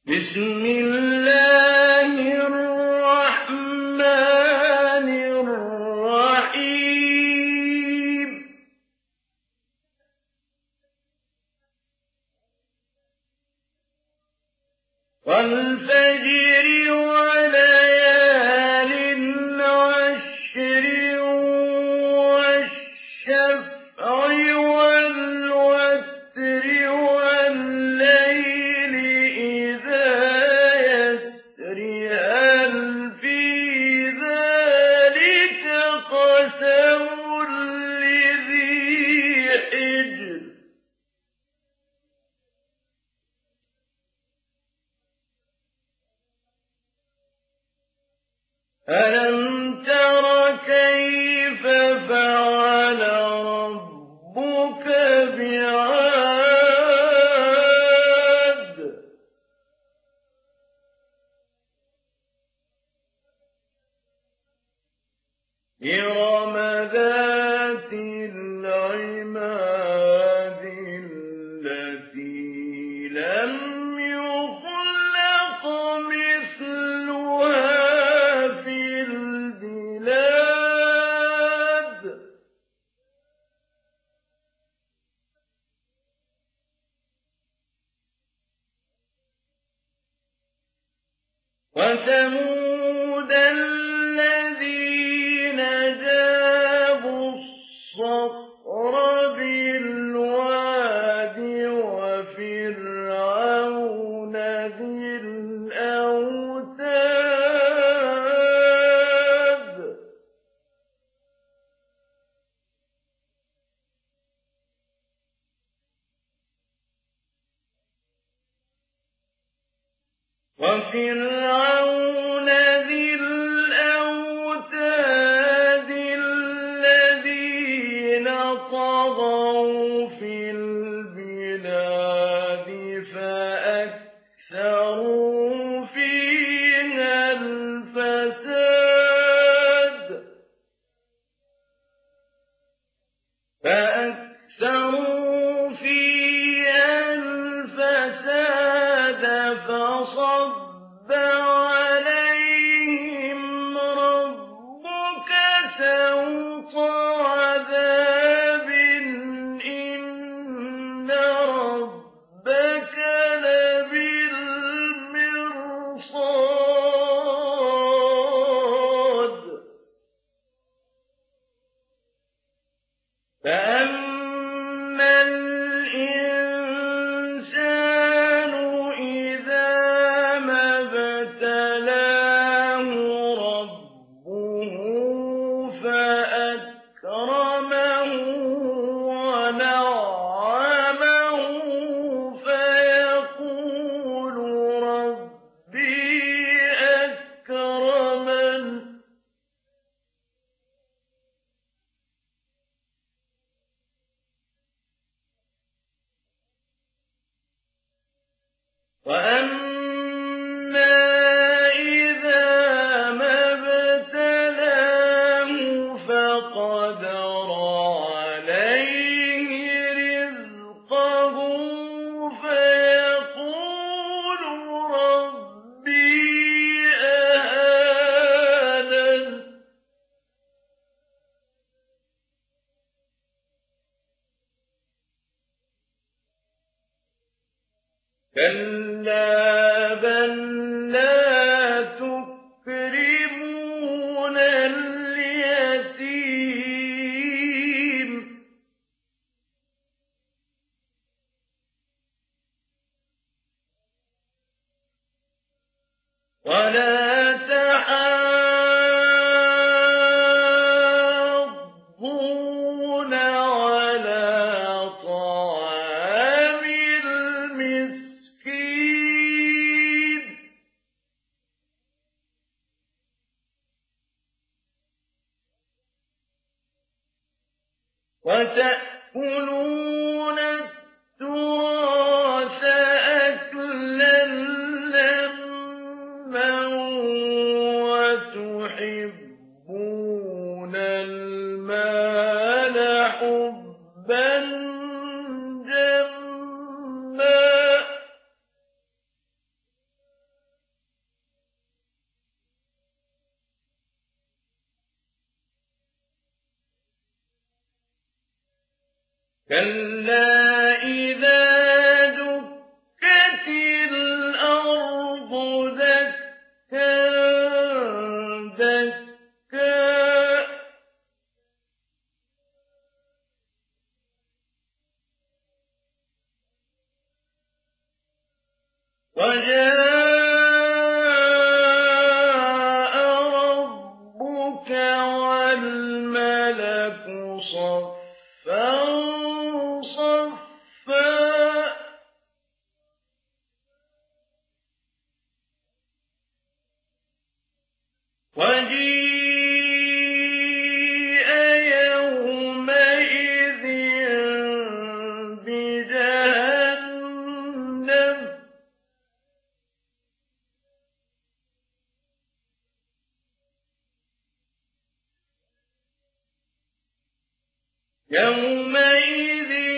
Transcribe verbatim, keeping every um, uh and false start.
بسم الله الرحمن الرحيم والفجر وليال عشر والشفع والوتر والليل إذا يسر هل في ذلك قسم لذي حجر ألم تر كيف فعل ربك بعاد إرم ذات العماد التي لم يخلق مثلها وثمود الذين جابوا الصخر بالواد وفرعون ذي الأوتاد وفرعون ذي الأوتاد الذين طغوا في البلاد فأكثروا فيها الفساد فأكثروا فيها الفساد فصب عليهم ربك سوط عذاب إن ربك لبالمرصاد فأما الإنسان إذا ما ابتلاه ربه فأكرمه ونعمه فيقول ربي أكرمن وأما إذا ما ابتلاه فقدر عليه رزقه فيقول ربي أهانن كلا بل لا تكرمون اليتيم ولا تحاضون على طعام المسكين وتأكلون التراث أكلا لما كلا إذا دكت الأرض دكا دكا وجاء ربك والملك صفا صفا وجيء يومئذ بجهنم يومئذ